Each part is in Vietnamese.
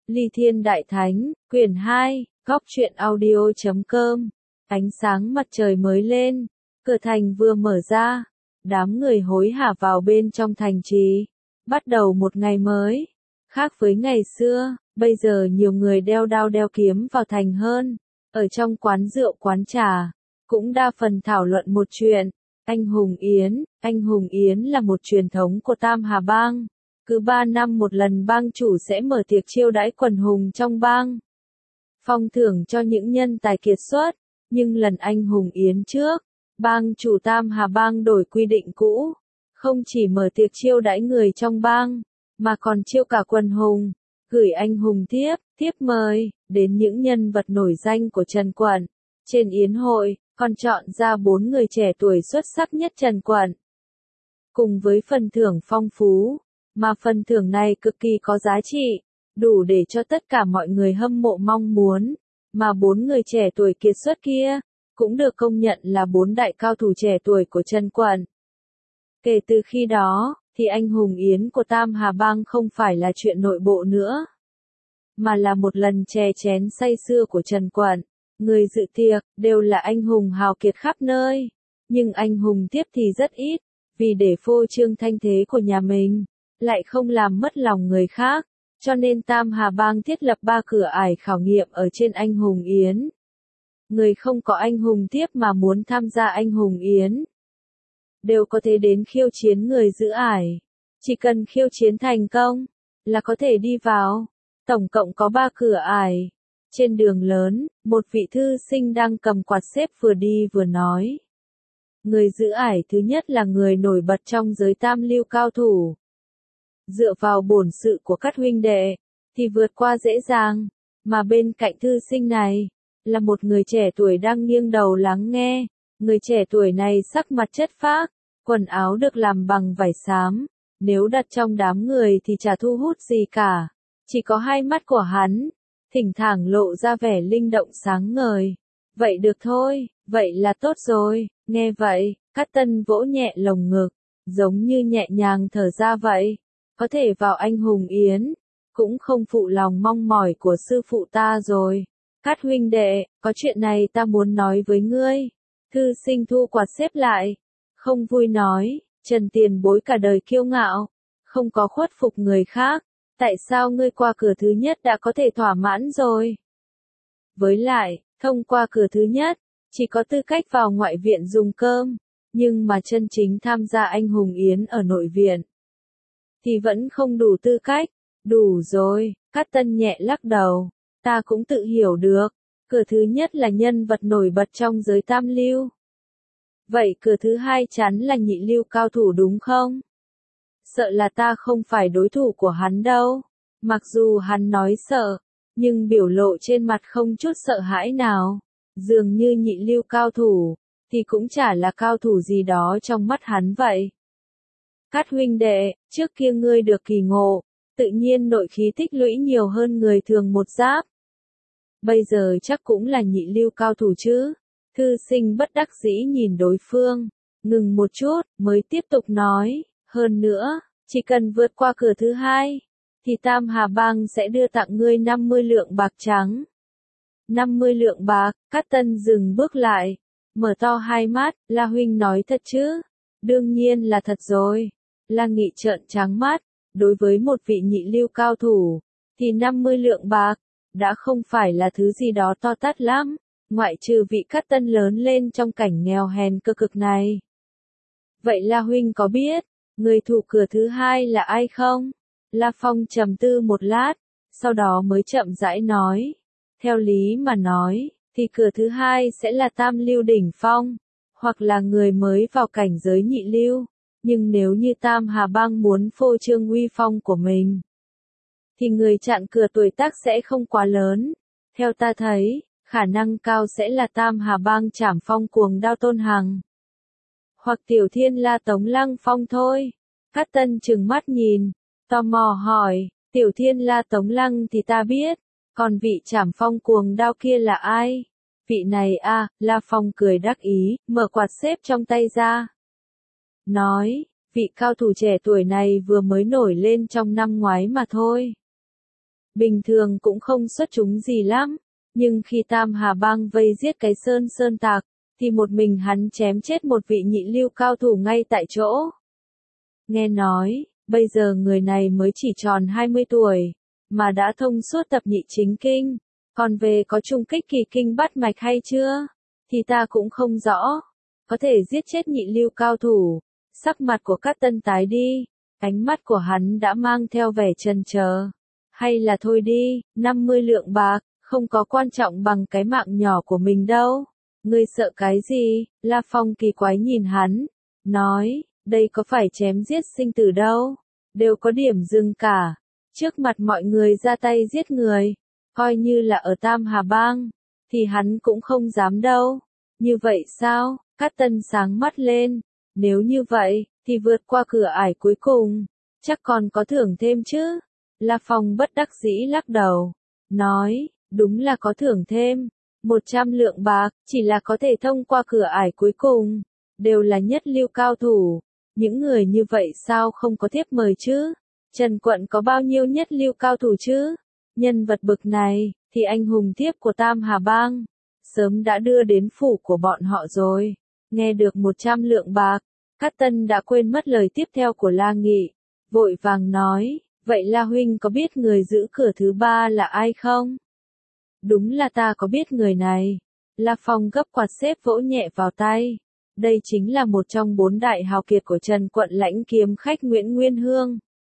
Ly Thiên Đại Thánh, quyển 2, góc truyện audio.com. Ánh sáng mặt trời mới lên, cửa thành vừa mở ra, đám người hối hả vào bên trong thành trì, bắt đầu một ngày mới. Khác với ngày xưa, bây giờ nhiều người đeo đao đeo kiếm vào thành hơn, ở trong quán rượu quán trà, cũng đa phần thảo luận một chuyện, anh hùng yến. Anh hùng yến là một truyền thống của Tam Hà Bang. Cứ 3 năm một lần bang chủ sẽ mở tiệc chiêu đãi quần hùng trong bang, phong thưởng cho những nhân tài kiệt xuất. Nhưng lần anh hùng yến trước, bang chủ Tam Hà Bang đổi quy định cũ, không chỉ mở tiệc chiêu đãi người trong bang, mà còn chiêu cả quần hùng, gửi anh hùng thiếp mời đến những nhân vật nổi danh của Trần Quận. Trên yến hội, còn chọn ra 4 người trẻ tuổi xuất sắc nhất Trần Quận, cùng với phần thưởng phong phú, mà phần thưởng này cực kỳ có giá trị, đủ để cho tất cả mọi người hâm mộ mong muốn. Mà 4 người trẻ tuổi kiệt xuất kia, cũng được công nhận là 4 đại cao thủ trẻ tuổi của Trần Quận. Kể từ khi đó, thì anh hùng yến của Tam Hà Bang không phải là chuyện nội bộ nữa, mà là một lần chè chén say sưa của Trần Quận. Người dự tiệc, đều là anh hùng hào kiệt khắp nơi, nhưng anh hùng tiếp thì rất ít, vì để phô trương thanh thế của nhà mình, lại không làm mất lòng người khác, cho nên Tam Hà Bang thiết lập 3 cửa ải khảo nghiệm ở trên anh hùng yến. Người không có anh hùng tiếp mà muốn tham gia anh hùng yến, đều có thể đến khiêu chiến người giữ ải. Chỉ cần khiêu chiến thành công, là có thể đi vào. Tổng cộng có 3 cửa ải. Trên đường lớn, một vị thư sinh đang cầm quạt xếp vừa đi vừa nói. Người giữ ải thứ nhất là người nổi bật trong giới tam lưu cao thủ. Dựa vào bổn sự của các huynh đệ, thì vượt qua dễ dàng, mà bên cạnh thư sinh này, là một người trẻ tuổi đang nghiêng đầu lắng nghe. Người trẻ tuổi này sắc mặt chất phác, quần áo được làm bằng vải xám, nếu đặt trong đám người thì chả thu hút gì cả, chỉ có hai mắt của hắn, thỉnh thoảng lộ ra vẻ linh động sáng ngời. Vậy được thôi, vậy là tốt rồi. Nghe vậy, Cát Tân vỗ nhẹ lồng ngực, giống như nhẹ nhàng thở ra vậy. Có thể vào anh hùng yến, cũng không phụ lòng mong mỏi của sư phụ ta rồi. Cát huynh đệ, có chuyện này ta muốn nói với ngươi. Thư sinh thu quạt xếp lại, không vui nói, Trần tiền bối cả đời kiêu ngạo, không có khuất phục người khác, tại sao ngươi qua cửa thứ nhất đã có thể thỏa mãn rồi? Với lại, thông qua cửa thứ nhất, chỉ có tư cách vào ngoại viện dùng cơm, nhưng mà chân chính tham gia anh hùng yến ở nội viện, thì vẫn không đủ tư cách. Đủ rồi, Cát Tân nhẹ lắc đầu, ta cũng tự hiểu được, cửa thứ nhất là nhân vật nổi bật trong giới tam lưu. Vậy cửa thứ hai chắn là nhị lưu cao thủ đúng không? Sợ là ta không phải đối thủ của hắn đâu. Mặc dù hắn nói sợ, nhưng biểu lộ trên mặt không chút sợ hãi nào. Dường như nhị lưu cao thủ, thì cũng chả là cao thủ gì đó trong mắt hắn vậy. Cát huynh đệ, trước kia ngươi được kỳ ngộ, tự nhiên nội khí tích lũy nhiều hơn người thường một giáp. Bây giờ chắc cũng là nhị lưu cao thủ chứ? Thư sinh bất đắc dĩ nhìn đối phương, ngừng một chút, mới tiếp tục nói, hơn nữa, chỉ cần vượt qua cửa thứ hai, thì Tam Hà Bang sẽ đưa tặng ngươi 50 lượng bạc trắng. 50 lượng bạc. Cát Tân dừng bước lại, mở to hai mắt, La huynh nói thật chứ? Đương nhiên là thật rồi. La Nghị trợn trắng mắt, đối với một vị nhị lưu cao thủ, thì 50 lượng bạc, đã không phải là thứ gì đó to tát lắm, ngoại trừ vị Cát Tân lớn lên trong cảnh nghèo hèn cơ cực này. Vậy La huynh có biết, người thủ cửa thứ hai là ai không? La Phong trầm tư một lát, sau đó mới chậm rãi nói. Theo lý mà nói, thì cửa thứ hai sẽ là tam lưu đỉnh phong, hoặc là người mới vào cảnh giới nhị lưu. Nhưng nếu như Tam Hà Bang muốn phô trương uy phong của mình, thì người chặn cửa tuổi tác sẽ không quá lớn. Theo ta thấy, khả năng cao sẽ là Tam Hà Bang Trảm Phong Cuồng Đao Tôn Hằng, hoặc Tiểu Thiên La Tống Lăng Phong thôi. Cát Tân trừng mắt nhìn, tò mò hỏi, Tiểu Thiên La Tống Lăng thì ta biết, còn vị Trảm Phong Cuồng Đao kia là ai? Vị này à? La Phong cười đắc ý, mở quạt xếp trong tay ra, nói, vị cao thủ trẻ tuổi này vừa mới nổi lên trong năm ngoái mà thôi. bình thường cũng không xuất chúng gì lắm, nhưng khi Tam Hà Bang vây giết cái Sơn Tạc, thì một mình hắn chém chết một vị nhị lưu cao thủ ngay tại chỗ. Nghe nói, bây giờ người này mới chỉ tròn 20 tuổi, mà đã thông suốt tập nhị chính kinh, còn về có trung kích kỳ kinh bát mạch hay chưa, thì ta cũng không rõ. Có thể giết chết nhị lưu cao thủ. Sắc mặt của Cát Tân tái đi, ánh mắt của hắn đã mang theo vẻ chần chờ. Hay là thôi đi, 50 lượng bạc, không có quan trọng bằng cái mạng nhỏ của mình đâu. Ngươi sợ cái gì? La Phong kỳ quái nhìn hắn, nói, đây có phải chém giết sinh tử đâu, đều có điểm dừng cả. Trước mặt mọi người ra tay giết người, coi như là ở Tam Hà Bang, thì hắn cũng không dám đâu. Như vậy sao? Cát Tân sáng mắt lên, nếu như vậy, thì vượt qua cửa ải cuối cùng, chắc còn có thưởng thêm chứ. La Phong bất đắc dĩ lắc đầu, nói, đúng là có thưởng thêm, 100 lượng bạc, chỉ là có thể thông qua cửa ải cuối cùng, đều là nhất lưu cao thủ, những người như vậy sao không có thiếp mời chứ? Trần Quận có bao nhiêu nhất lưu cao thủ chứ? Nhân vật bực này, thì anh hùng thiếp của Tam Hà Bang, sớm đã đưa đến phủ của bọn họ rồi. Nghe được 100 lượng bạc, Cát Tân đã quên mất lời tiếp theo của La Nghị, vội vàng nói, vậy La Huynh có biết người giữ cửa thứ ba là ai không? Đúng là ta có biết người này. La Phong gấp quạt xếp vỗ nhẹ vào tay. Đây chính là một trong 4 đại hào kiệt của Trần Quận lãnh kiếm khách Nguyễn Nguyên Hương.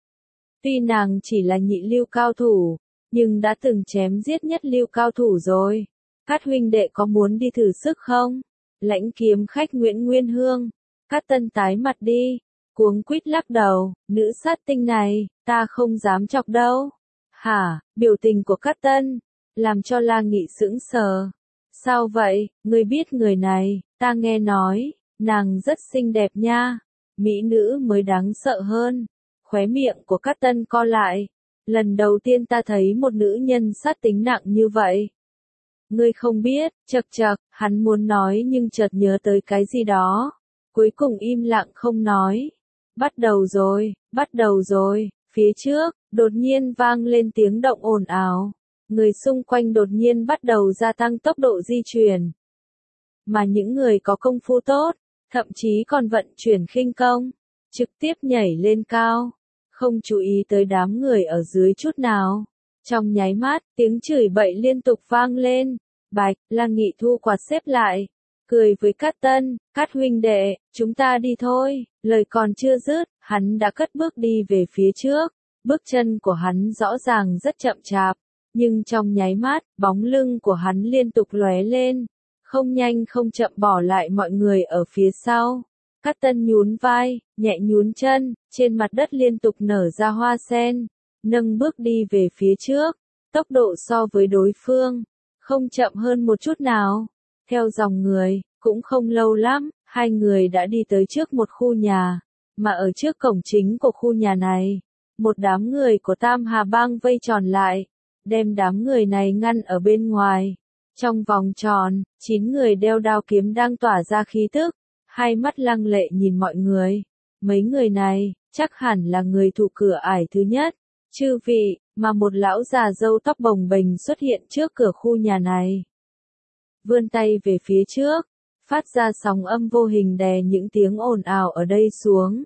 Tuy nàng chỉ là nhị lưu cao thủ, nhưng đã từng chém giết nhất lưu cao thủ rồi. Cát huynh đệ có muốn đi thử sức không? Lãnh kiếm khách Nguyễn Nguyên Hương. Cát Tân tái mặt đi, cuống quýt lắc đầu, nữ sát tinh này, ta không dám chọc đâu. Hả, biểu tình của Cát Tân, làm cho La Nghị sững sờ. Sao vậy, ngươi biết người này, ta nghe nói, nàng rất xinh đẹp nha, mỹ nữ mới đáng sợ hơn. Khóe miệng của Cát Tân co lại, lần đầu tiên ta thấy một nữ nhân sát tính nặng như vậy. Ngươi không biết, chậc chậc, hắn muốn nói nhưng chợt nhớ tới cái gì đó. Cuối cùng im lặng không nói. Bắt đầu rồi, phía trước, đột nhiên vang lên tiếng động ồn ào. Người xung quanh đột nhiên bắt đầu gia tăng tốc độ di chuyển. Mà những người có công phu tốt, thậm chí còn vận chuyển khinh công, trực tiếp nhảy lên cao, không chú ý tới đám người ở dưới chút nào. Trong nháy mắt, tiếng chửi bậy liên tục vang lên. Bạch, La Nghị thu quạt xếp lại, cười với Cát Tân, Cát huynh đệ, chúng ta đi thôi. Lời còn chưa dứt, hắn đã cất bước đi về phía trước. Bước chân của hắn rõ ràng rất chậm chạp, nhưng trong nháy mắt, bóng lưng của hắn liên tục lóe lên, không nhanh không chậm bỏ lại mọi người ở phía sau. Cát Tân nhún vai, nhẹ nhún chân, trên mặt đất liên tục nở ra hoa sen, nâng bước đi về phía trước, tốc độ so với đối phương, không chậm hơn một chút nào. Theo dòng người, cũng không lâu lắm, hai người đã đi tới trước một khu nhà, mà ở trước cổng chính của khu nhà này, một đám người của Tam Hà Bang vây tròn lại, đem đám người này ngăn ở bên ngoài. Trong vòng tròn, 9 người đeo đao kiếm đang tỏa ra khí tức, hai mắt lăng lệ nhìn mọi người. Mấy người này, chắc hẳn là người thủ cửa ải thứ nhất. Chư vị, mà một lão già râu tóc bồng bềnh xuất hiện trước cửa khu nhà này. Vươn tay về phía trước, phát ra sóng âm vô hình đè những tiếng ồn ào ở đây xuống.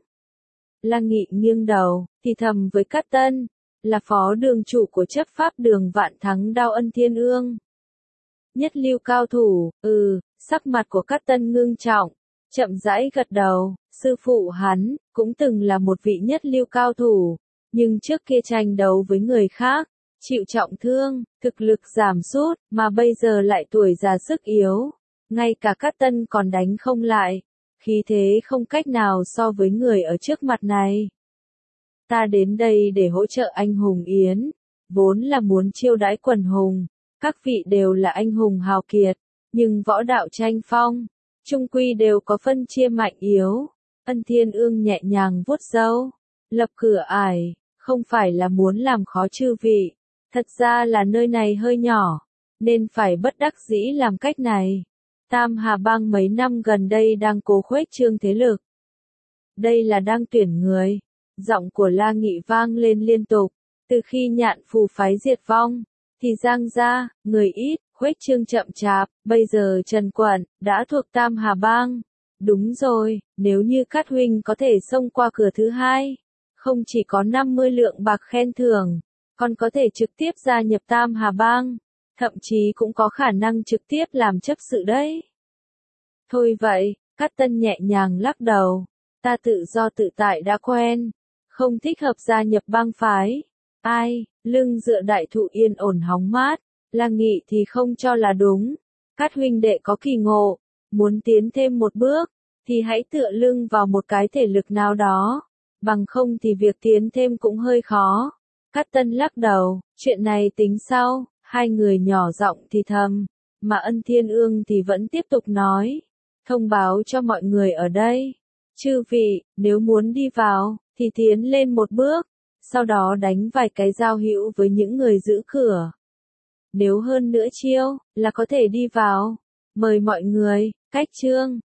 La Nghị nghiêng đầu, thì thầm với Cát Tân, là phó đường chủ của chấp pháp đường Vạn Thắng Đao Ân Thiên Ương. Nhất lưu cao thủ, sắc mặt của Cát Tân ngưng trọng, chậm rãi gật đầu, sư phụ hắn, cũng từng là một vị nhất lưu cao thủ, nhưng trước kia tranh đấu với người khác, chịu trọng thương, thực lực giảm sút, mà bây giờ lại tuổi già sức yếu, ngay cả Cát Tân còn đánh không lại, khí thế không cách nào so với người ở trước mặt này. Ta đến đây để hỗ trợ anh hùng Yến, vốn là muốn chiêu đãi quần hùng, các vị đều là anh hùng hào kiệt, nhưng võ đạo tranh phong, chung quy đều có phân chia mạnh yếu. Ân Thiên Ương nhẹ nhàng vuốt râu, lập cửa ải, không phải là muốn làm khó chư vị, thật ra là nơi này hơi nhỏ, nên phải bất đắc dĩ làm cách này. Tam Hà Bang mấy năm gần đây đang cố khuếch trương thế lực. Đây là đang tuyển người. Giọng của La Nghị vang lên liên tục, Từ khi Nhạn Phù phái diệt vong, thì Giang gia, người ít, khuếch trương chậm chạp, bây giờ Trần Quận, đã thuộc Tam Hà Bang. Đúng rồi, nếu như Cát huynh có thể xông qua cửa thứ hai, không chỉ có 50 lượng bạc khen thưởng, còn có thể trực tiếp gia nhập Tam Hà Bang, thậm chí cũng có khả năng trực tiếp làm chấp sự đấy. Thôi vậy, Cát Tân nhẹ nhàng lắc đầu, ta tự do tự tại đã quen, không thích hợp gia nhập bang phái. Ai, lưng dựa đại thụ yên ổn hóng mát, Lang Nghị thì không cho là đúng. Cát huynh đệ có kỳ ngộ, muốn tiến thêm một bước, thì hãy tựa lưng vào một cái thể lực nào đó, bằng không thì việc tiến thêm cũng hơi khó. Cát Tân lắc đầu, chuyện này tính sau, hai người nhỏ giọng thì thầm, mà Ân Thiên Ương thì vẫn tiếp tục nói, thông báo cho mọi người ở đây. Chư vị, nếu muốn đi vào, thì tiến lên một bước, sau đó đánh vài cái giao hữu với những người giữ cửa. Nếu hơn nữa chiêu, là có thể đi vào. Mời mọi người, cách chương.